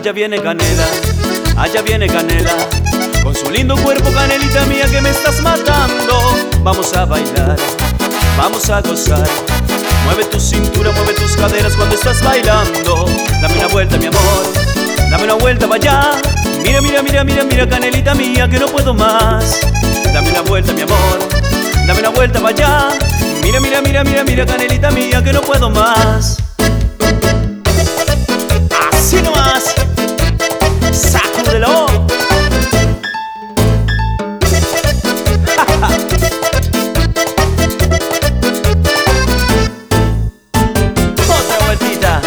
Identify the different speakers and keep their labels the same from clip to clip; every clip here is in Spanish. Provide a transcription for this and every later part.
Speaker 1: allá viene Canela, allá viene Canela, con su lindo cuerpo, Canelita mía, que me estás matando. Vamos a bailar, vamos a gozar. Mueve tu cintura, mueve tus caderas cuando estás bailando. Dame una vuelta, mi amor, dame una vuelta para allá. Mira, mira, mira, mira, mira, Canelita mía, que no puedo más. Dame una vuelta, mi amor, dame una vuelta para allá. Mira, mira, mira, mira, mira, Canelita mía, que no puedo más. Así nomás, sacúdelo. Otra vueltita.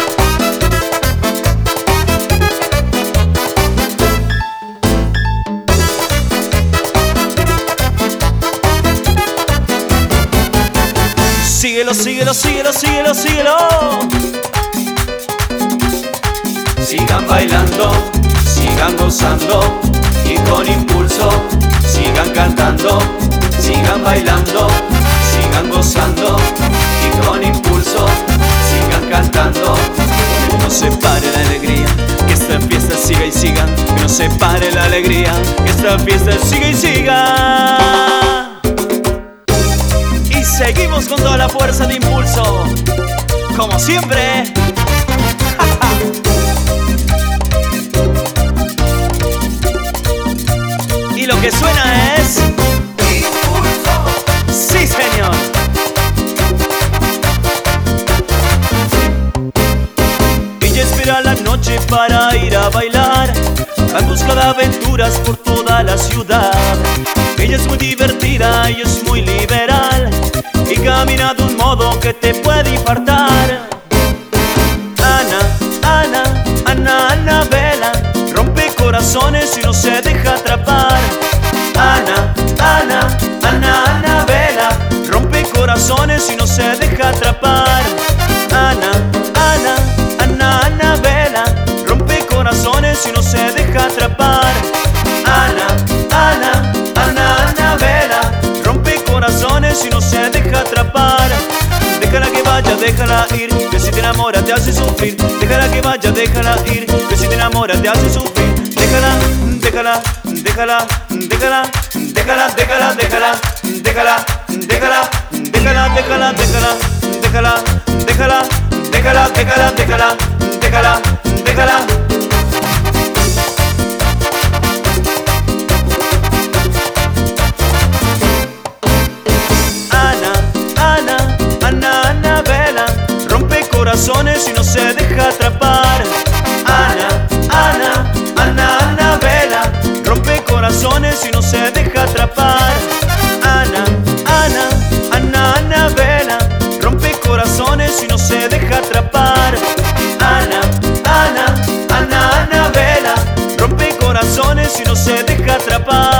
Speaker 1: Síguelo, síguelo, síguelo, síguelo, síguelo. Sigan bailando, sigan gozando y con impulso sigan cantando. Sigan bailando, sigan gozando y con impulso sigan cantando. Que no se pare la alegría, que esta fiesta siga y siga. Que no se pare la alegría, que esta fiesta siga y siga. Y seguimos con toda la fuerza de impulso, como siempre. Y lo que suena es impulso. Sí, señor. Ella espera la noche para ir a bailar, en busca de aventuras por toda la ciudad. Ella es muy divertida y es muy liberal, y camina de un modo que te puede infartar. Ana, Ana, Ana, Anabela, rompe corazones y no se deja atrapar. Ana, Ana, Ana, Anabela, rompe corazones y no se deja atrapar. Ana, Ana, Ana, Anabela, rompe corazones y no se deja atrapar. Ana, Ana, Ana, Anabela, rompe corazones y no se deja atrapar. Déjala que vaya, déjala ir, que si te enamora te hace sufrir. Déjala que vaya, déjala ir, que si te enamora te hace sufrir. Déjala, déjala, déjala, déjala, déjala, déjala, déjala, déjala, déjala, déjala, déjala, déjala, déjala, déjala, déjala, déjala, déjala, déjala, déjala. Ana, Ana, Ana, Anabela, rompe corazones y no se deja atrapar. Ana, Ana, Ana, Anabela, rompe corazones y no se deja atrapar. Ana, Ana, Ana, Anabela, rompe corazones y no se deja atrapar. Ana, Ana, Ana, Anabela, rompe corazones y no se deja atrapar.